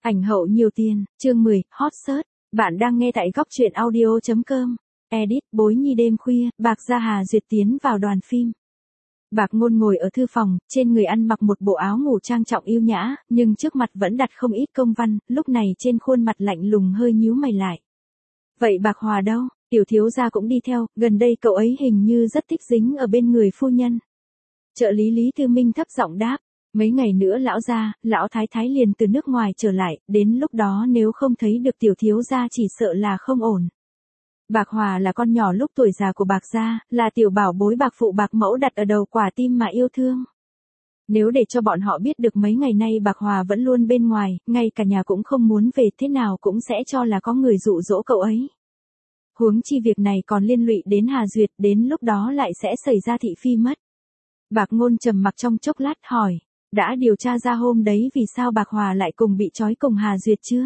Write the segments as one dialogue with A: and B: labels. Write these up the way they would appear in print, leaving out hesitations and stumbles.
A: Ảnh hậu nhiều tiền, chương 10, hot search. Bạn đang nghe tại góc truyện audio.com. Edit, Bối Nhi đêm khuya, Bạc Gia Hà Duyệt tiến vào đoàn phim. Bạc Ngôn ngồi ở thư phòng, trên người ăn mặc một bộ áo ngủ trang trọng yêu nhã, nhưng trước mặt vẫn đặt không ít công văn, lúc này trên khuôn mặt lạnh lùng hơi nhíu mày lại. Vậy Bạc Hòa đâu? Tiểu thiếu gia cũng đi theo, gần đây cậu ấy hình như rất thích dính ở bên người phu nhân. Trợ lý Lý Thư Minh thấp giọng đáp. Mấy ngày nữa lão gia, lão thái thái liền từ nước ngoài trở lại, đến lúc đó nếu không thấy được tiểu thiếu gia chỉ sợ là không ổn. Bạc Hòa là con nhỏ lúc tuổi già của Bạc gia, là tiểu bảo bối Bạc phụ Bạc mẫu đặt ở đầu quả tim mà yêu thương. Nếu để cho bọn họ biết được mấy ngày nay Bạc Hòa vẫn luôn bên ngoài, ngay cả nhà cũng không muốn về, thế nào cũng sẽ cho là có người dụ dỗ cậu ấy. Huống chi việc này còn liên lụy đến Hà Duyệt, đến lúc đó lại sẽ xảy ra thị phi mất. Bạc Ngôn trầm mặc trong chốc lát hỏi. Đã điều tra ra hôm đấy vì sao Bạc Hòa lại cùng bị trói cùng Hà Duyệt chưa?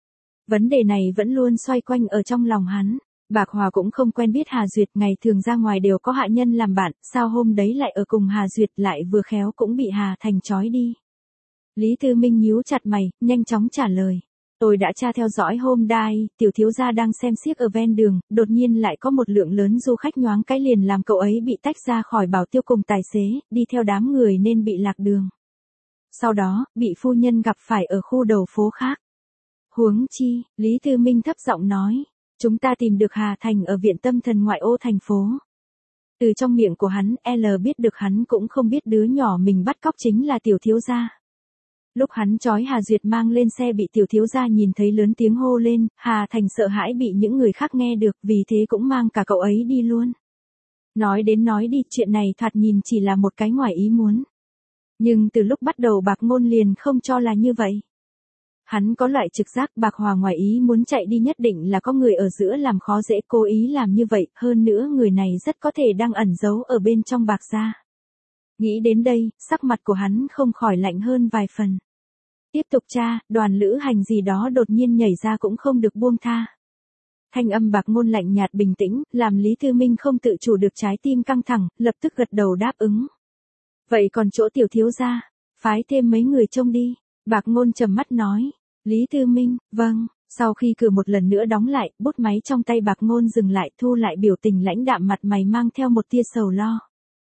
A: Vấn đề này vẫn luôn xoay quanh ở trong lòng hắn. Bạc Hòa cũng không quen biết Hà Duyệt, ngày thường ra ngoài đều có hạ nhân làm bạn, sao hôm đấy lại ở cùng Hà Duyệt, lại vừa khéo cũng bị Hà Thành trói đi. Lý Thư Minh nhíu chặt mày, nhanh chóng trả lời. Tôi đã tra theo dõi hôm đai, tiểu thiếu gia đang xem xiếc ở ven đường, đột nhiên lại có một lượng lớn du khách nhoáng cái liền làm cậu ấy bị tách ra khỏi bảo tiêu cùng tài xế, đi theo đám người nên bị lạc đường. Sau đó, bị phu nhân gặp phải ở khu đầu phố khác. Huống chi, Lý Thư Minh thấp giọng nói, chúng ta tìm được Hà Thành ở viện tâm thần ngoại ô thành phố. Từ trong miệng của hắn, L biết được hắn cũng không biết đứa nhỏ mình bắt cóc chính là tiểu thiếu gia. Lúc hắn trói Hà Duyệt mang lên xe bị tiểu thiếu gia nhìn thấy lớn tiếng hô lên, Hà Thành sợ hãi bị những người khác nghe được, vì thế cũng mang cả cậu ấy đi luôn. Nói đến nói đi, chuyện này thoạt nhìn chỉ là một cái ngoài ý muốn. Nhưng từ lúc bắt đầu Bạc Ngôn liền không cho là như vậy. Hắn có loại trực giác Bạc Hòa ngoài ý muốn chạy đi nhất định là có người ở giữa làm khó dễ, cố ý làm như vậy, hơn nữa người này rất có thể đang ẩn giấu ở bên trong Bạc gia. Nghĩ đến đây, sắc mặt của hắn không khỏi lạnh hơn vài phần. Tiếp tục tra, đoàn lữ hành gì đó đột nhiên nhảy ra cũng không được buông tha. Thanh âm Bạc Ngôn lạnh nhạt bình tĩnh, làm Lý Thư Minh không tự chủ được trái tim căng thẳng, lập tức gật đầu đáp ứng. Vậy còn chỗ tiểu thiếu gia, phái thêm mấy người trông đi. Bạc Ngôn trầm mắt nói. Lý Thư Minh, vâng. Sau khi cửa một lần nữa đóng lại, bút máy trong tay Bạc Ngôn dừng lại, thu lại biểu tình lãnh đạm, mặt mày mang theo một tia sầu lo.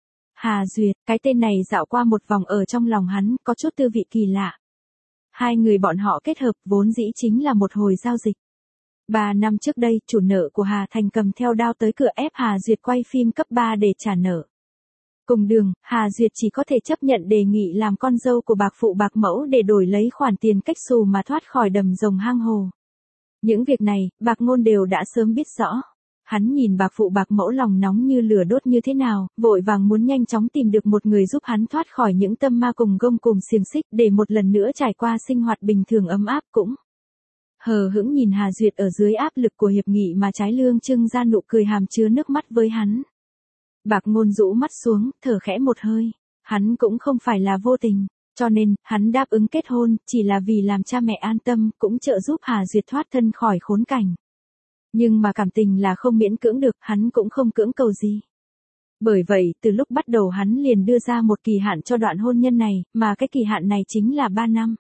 A: Hà Duyệt, cái tên này dạo qua một vòng ở trong lòng hắn, có chút tư vị kỳ lạ. Hai người bọn họ kết hợp vốn dĩ chính là một hồi giao dịch. 3 năm trước đây, chủ nợ của Hà Thành cầm theo đao tới cửa ép Hà Duyệt quay phim cấp 3 để trả nợ. Cùng đường, Hà Duyệt chỉ có thể chấp nhận đề nghị làm con dâu của Bạc phụ Bạc mẫu để đổi lấy khoản tiền cách xù mà thoát khỏi đầm rồng hang hồ. Những việc này, Bạc Ngôn đều đã sớm biết rõ. Hắn nhìn Bạc phụ Bạc mẫu lòng nóng như lửa đốt như thế nào, vội vàng muốn nhanh chóng tìm được một người giúp hắn thoát khỏi những tâm ma cùng gông cùng xiềng xích để một lần nữa trải qua sinh hoạt bình thường ấm áp cũng. Hờ hững nhìn Hà Duyệt ở dưới áp lực của hiệp nghị mà trái lương trưng ra nụ cười hàm chứa nước mắt với hắn. Bạc Ngôn rũ mắt xuống, thở khẽ một hơi. Hắn cũng không phải là vô tình, cho nên, hắn đáp ứng kết hôn, chỉ là vì làm cha mẹ an tâm, cũng trợ giúp Hà Duyệt thoát thân khỏi khốn cảnh. Nhưng mà cảm tình là không miễn cưỡng được, hắn cũng không cưỡng cầu gì. Bởi vậy, từ lúc bắt đầu hắn liền đưa ra một kỳ hạn cho đoạn hôn nhân này, mà cái kỳ hạn này chính là 3 năm.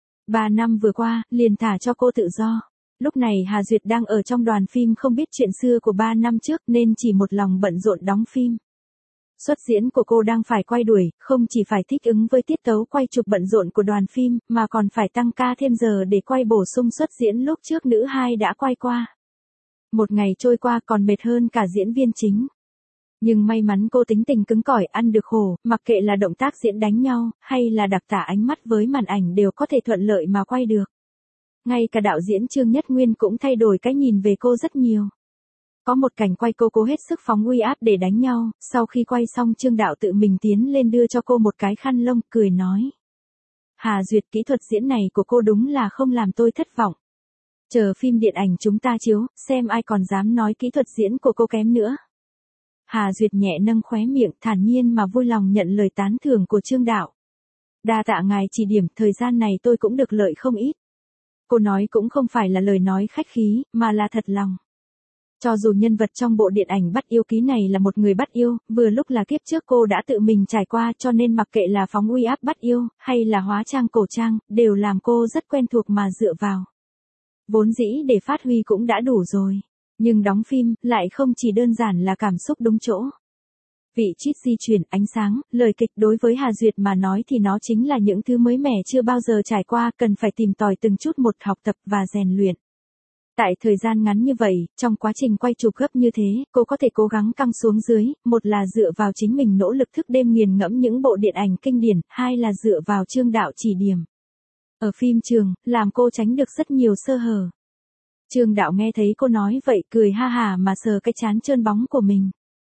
A: 3 năm vừa qua, liền thả cho cô tự do. Lúc này Hà Duyệt đang ở trong đoàn phim, không biết chuyện xưa của 3 năm trước nên chỉ một lòng bận rộn đóng phim. Xuất diễn của cô đang phải quay đuổi, không chỉ phải thích ứng với tiết tấu quay chụp bận rộn của đoàn phim, mà còn phải tăng ca thêm giờ để quay bổ sung xuất diễn lúc trước nữ hai đã quay qua. Một ngày trôi qua còn mệt hơn cả diễn viên chính. Nhưng may mắn cô tính tình cứng cỏi, ăn được khổ, mặc kệ là động tác diễn đánh nhau, hay là đặc tả ánh mắt với màn ảnh đều có thể thuận lợi mà quay được. Ngay cả đạo diễn Trương Nhất Nguyên cũng thay đổi cái nhìn về cô rất nhiều. Có một cảnh quay cô cố hết sức phóng uy áp để đánh nhau, sau khi quay xong Trương đạo tự mình tiến lên đưa cho cô một cái khăn lông, cười nói. Hà Duyệt, kỹ thuật diễn này của cô đúng là không làm tôi thất vọng. Chờ phim điện ảnh chúng ta chiếu, xem ai còn dám nói kỹ thuật diễn của cô kém nữa. Hà Duyệt nhẹ nâng khóe miệng, thản nhiên mà vui lòng nhận lời tán thưởng của Trương đạo. Đa tạ ngài chỉ điểm, thời gian này tôi cũng được lợi không ít. Cô nói cũng không phải là lời nói khách khí, mà là thật lòng. Cho dù nhân vật trong bộ điện ảnh Bắt yêu ký này là một người bắt yêu, vừa lúc là kiếp trước cô đã tự mình trải qua, cho nên mặc kệ là phóng uy áp bắt yêu, hay là hóa trang cổ trang, đều làm cô rất quen thuộc mà dựa vào. Vốn dĩ để phát huy cũng đã đủ rồi. Nhưng đóng phim, lại không chỉ đơn giản là cảm xúc đúng chỗ. Vị trích di chuyển, ánh sáng, lời kịch đối với Hà Duyệt mà nói thì nó chính là những thứ mới mẻ chưa bao giờ trải qua, cần phải tìm tòi từng chút một học tập và rèn luyện. Tại thời gian ngắn như vậy, trong quá trình quay chụp gấp như thế, cô có thể cố gắng căng xuống dưới, một là dựa vào chính mình nỗ lực thức đêm nghiền ngẫm những bộ điện ảnh kinh điển, hai là dựa vào Trương Đạo chỉ điểm. Ở phim trường, làm cô tránh được rất nhiều sơ hở. Trương Đạo nghe thấy cô nói vậy cười ha hà mà sờ cái trán trơn bóng của mình.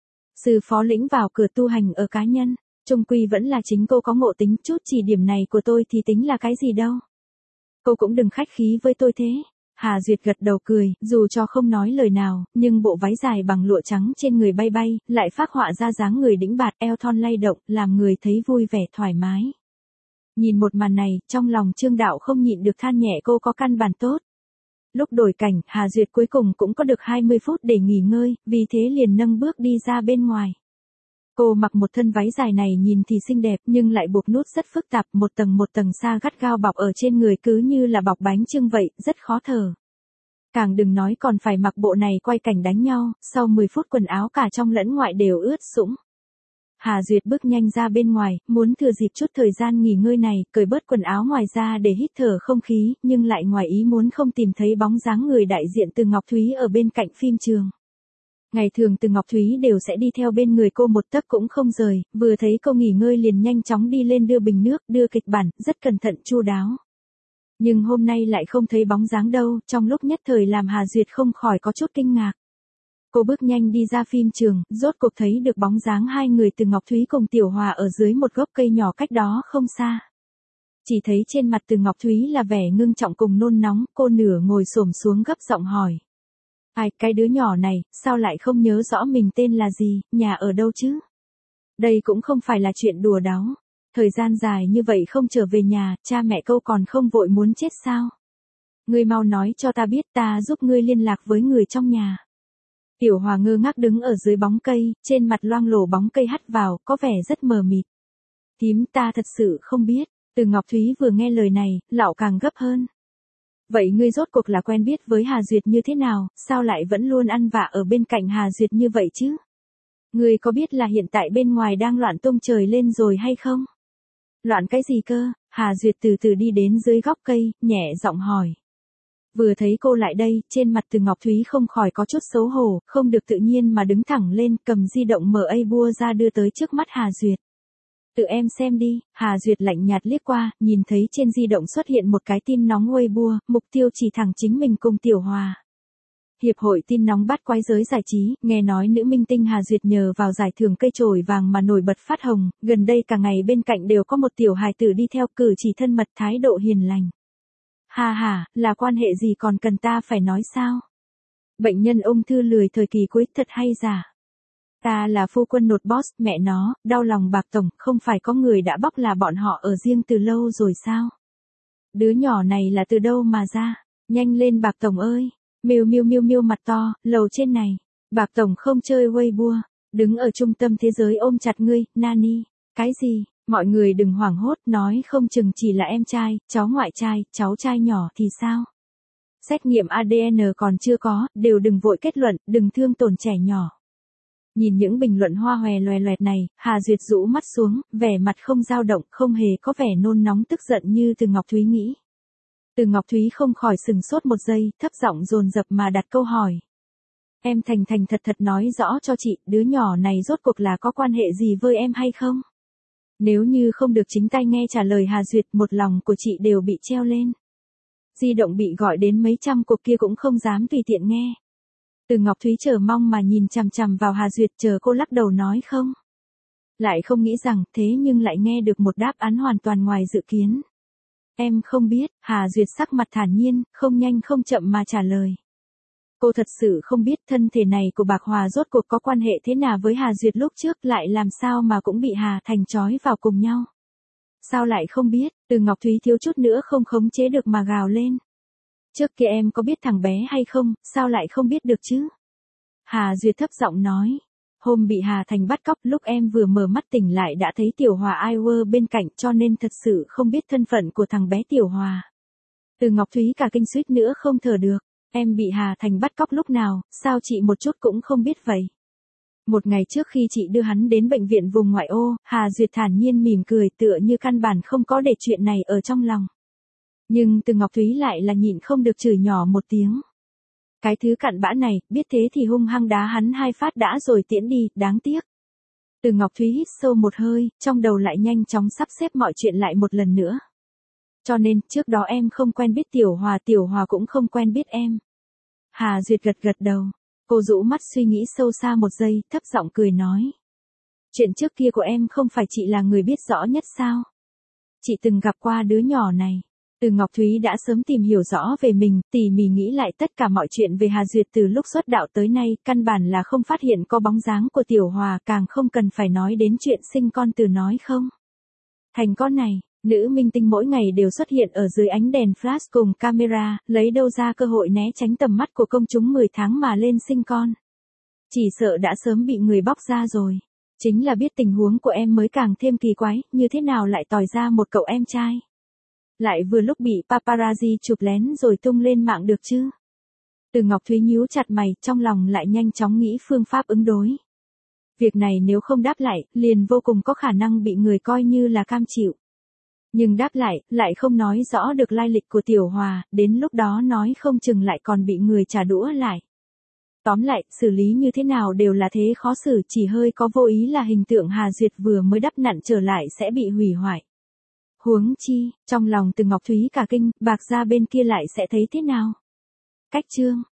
A: Sư phó lĩnh vào cửa tu hành ở cá nhân, chung quy vẫn là chính cô có ngộ tính, chút chỉ điểm này của tôi thì tính là cái gì đâu. Cô cũng đừng khách khí với tôi thế. Hà Duyệt gật đầu cười, dù cho không nói lời nào, nhưng bộ váy dài bằng lụa trắng trên người bay bay, lại phác họa ra dáng người đĩnh bạt, eo thon lay động, làm người thấy vui vẻ thoải mái. Nhìn một màn này, trong lòng Trương Đạo không nhịn được than nhẹ cô có căn bản tốt. Lúc đổi cảnh, Hà Duyệt cuối cùng cũng có được 20 phút để nghỉ ngơi, vì thế liền nâng bước đi ra bên ngoài. Cô mặc một thân váy dài này nhìn thì xinh đẹp nhưng lại buộc nút rất phức tạp, một tầng sa gắt gao bọc ở trên người cứ như là bọc bánh chưng vậy, rất khó thở. Càng đừng nói còn phải mặc bộ này quay cảnh đánh nhau, sau 10 phút quần áo cả trong lẫn ngoại đều ướt sũng. Hà Duyệt bước nhanh ra bên ngoài, muốn thừa dịp chút thời gian nghỉ ngơi này, cởi bớt quần áo ngoài ra để hít thở không khí, nhưng lại ngoài ý muốn không tìm thấy bóng dáng người đại diện Từ Ngọc Thúy ở bên cạnh phim trường. Ngày thường Từ Ngọc Thúy đều sẽ đi theo bên người cô một tấc cũng không rời, vừa thấy cô nghỉ ngơi liền nhanh chóng đi lên đưa bình nước, đưa kịch bản, rất cẩn thận chu đáo. Nhưng hôm nay lại không thấy bóng dáng đâu, trong lúc nhất thời làm Hà Duyệt không khỏi có chút kinh ngạc. Cô bước nhanh đi ra phim trường, rốt cuộc thấy được bóng dáng hai người Từ Ngọc Thúy cùng Tiểu Hòa ở dưới một gốc cây nhỏ cách đó không xa. Chỉ thấy trên mặt Từ Ngọc Thúy là vẻ ngưng trọng cùng nôn nóng, cô nửa ngồi xổm xuống gấp giọng hỏi. Ai, cái đứa nhỏ này, sao lại không nhớ rõ mình tên là gì, nhà ở đâu chứ? Đây cũng không phải là chuyện đùa đáo. Thời gian dài như vậy không trở về nhà, cha mẹ câu còn không vội muốn chết sao? Ngươi mau nói cho ta biết, ta giúp ngươi liên lạc với người trong nhà. Tiểu Hòa ngơ ngác đứng ở dưới bóng cây, trên mặt loang lổ bóng cây hắt vào, có vẻ rất mờ mịt. Thím, ta thật sự không biết. Từ Ngọc Thúy vừa nghe lời này, lão càng gấp hơn. Vậy ngươi rốt cuộc là quen biết với Hà Duyệt như thế nào, sao lại vẫn luôn ăn vạ ở bên cạnh Hà Duyệt như vậy chứ? Ngươi có biết là hiện tại bên ngoài đang loạn tung trời lên rồi hay không? Loạn cái gì cơ? Hà Duyệt từ từ đi đến dưới góc cây, nhẹ giọng hỏi. Vừa thấy cô lại đây, trên mặt Từ Ngọc Thúy không khỏi có chút xấu hổ, không được tự nhiên mà đứng thẳng lên, cầm di động mở Weibo ra đưa tới trước mắt Hà Duyệt. Tự em xem đi, Hà Duyệt lạnh nhạt liếc qua, nhìn thấy trên di động xuất hiện một cái tin nóng Weibo, mục tiêu chỉ thẳng chính mình cùng Tiểu Hòa. Hiệp hội tin nóng bắt quái giới giải trí, nghe nói nữ minh tinh Hà Duyệt nhờ vào giải thưởng cây chổi vàng mà nổi bật phát hồng, gần đây cả ngày bên cạnh đều có một tiểu hài tử đi theo, cử chỉ thân mật, thái độ hiền lành. Ha ha, là quan hệ gì còn cần ta phải nói sao? Bệnh nhân ung thư lười thời kỳ cuối thật hay giả? Ta là phu quân nột boss, mẹ nó, đau lòng Bạc Tổng, không phải có người đã bóc là bọn họ ở riêng từ lâu rồi sao? Đứa nhỏ này là từ đâu mà ra? Nhanh lên Bạc Tổng ơi! Miêu mặt to, lầu trên này. Bạc Tổng không chơi Weibo, đứng ở trung tâm thế giới ôm chặt ngươi, Nani. Cái gì? Mọi người đừng hoảng hốt, nói không chừng chỉ là em trai, cháu ngoại trai, cháu trai nhỏ thì sao? Xét nghiệm ADN còn chưa có, đều đừng vội kết luận, đừng thương tổn trẻ nhỏ. Nhìn những bình luận hoa hòe loè loẹt này, Hà Duyệt rũ mắt xuống, vẻ mặt không dao động, không hề có vẻ nôn nóng tức giận như Từ Ngọc Thúy nghĩ. Từ Ngọc Thúy không khỏi sừng sốt một giây, thấp giọng dồn dập mà đặt câu hỏi. Em thành thật nói rõ cho chị, đứa nhỏ này rốt cuộc là có quan hệ gì với em hay không? Nếu như không được chính tay nghe trả lời Hà Duyệt, một lòng của chị đều bị treo lên. Di động bị gọi đến mấy trăm cuộc kia cũng không dám tùy tiện nghe. Từ Ngọc Thúy chờ mong mà nhìn chằm chằm vào Hà Duyệt, chờ cô lắc đầu nói không. Lại không nghĩ rằng, thế nhưng lại nghe được một đáp án hoàn toàn ngoài dự kiến. Em không biết, Hà Duyệt sắc mặt thản nhiên, không nhanh không chậm mà trả lời. Cô thật sự không biết thân thể này của Bạc Hòa rốt cuộc có quan hệ thế nào với Hà Duyệt lúc trước, lại làm sao mà cũng bị Hà Thành trói vào cùng nhau. Sao lại không biết? Từ Ngọc Thúy thiếu chút nữa không khống chế được mà gào lên. Trước kia em có biết thằng bé hay không, sao lại không biết được chứ? Hà Duyệt thấp giọng nói. Hôm bị Hà Thành bắt cóc, lúc em vừa mở mắt tỉnh lại đã thấy Tiểu Hòa Iwer bên cạnh, cho nên thật sự không biết thân phận của thằng bé Tiểu Hòa. Từ Ngọc Thúy cả kinh suýt nữa không thở được. Em bị Hà Thành bắt cóc lúc nào, sao chị một chút cũng không biết vậy? Một ngày trước khi chị đưa hắn đến bệnh viện vùng ngoại ô, Hà Duyệt thản nhiên mỉm cười tựa như căn bản không có để chuyện này ở trong lòng. Nhưng Từ Ngọc Thúy lại là nhịn không được chửi nhỏ một tiếng. Cái thứ cặn bã này, biết thế thì hung hăng đá hắn 2 phát đã rồi tiễn đi, đáng tiếc. Từ Ngọc Thúy hít sâu một hơi, trong đầu lại nhanh chóng sắp xếp mọi chuyện lại một lần nữa. Cho nên, trước đó em không quen biết Tiểu Hòa cũng không quen biết em. Hà Duyệt gật gật đầu. Cô rũ mắt suy nghĩ sâu xa một giây, thấp giọng cười nói. Chuyện trước kia của em không phải chị là người biết rõ nhất sao? Chị từng gặp qua đứa nhỏ này. Từ Ngọc Thúy đã sớm tìm hiểu rõ về mình, tỉ mỉ nghĩ lại tất cả mọi chuyện về Hà Duyệt từ lúc xuất đạo tới nay, căn bản là không phát hiện có bóng dáng của Tiểu Hòa, càng không cần phải nói đến chuyện sinh con từ nói không. Thành con này, nữ minh tinh mỗi ngày đều xuất hiện ở dưới ánh đèn flash cùng camera, lấy đâu ra cơ hội né tránh tầm mắt của công chúng 10 tháng mà lên sinh con. Chỉ sợ đã sớm bị người bóc ra rồi. Chính là biết tình huống của em mới càng thêm kỳ quái, như thế nào lại tòi ra một cậu em trai. Lại vừa lúc bị paparazzi chụp lén rồi tung lên mạng được chứ. Từ Ngọc Thúy nhíu chặt mày, trong lòng lại nhanh chóng nghĩ phương pháp ứng đối. Việc này nếu không đáp lại, liền vô cùng có khả năng bị người coi như là cam chịu. Nhưng đáp lại không nói rõ được lai lịch của Tiểu Hòa, đến lúc đó nói không chừng lại còn bị người trả đũa lại. Tóm lại, xử lý như thế nào đều là thế khó xử, chỉ hơi có vô ý là hình tượng Hà Duyệt vừa mới đắp nặn trở lại sẽ bị hủy hoại. Huống chi, trong lòng Từ Ngọc Thúy cả kinh, Bạc Gia bên kia lại sẽ thấy thế nào? Cách chương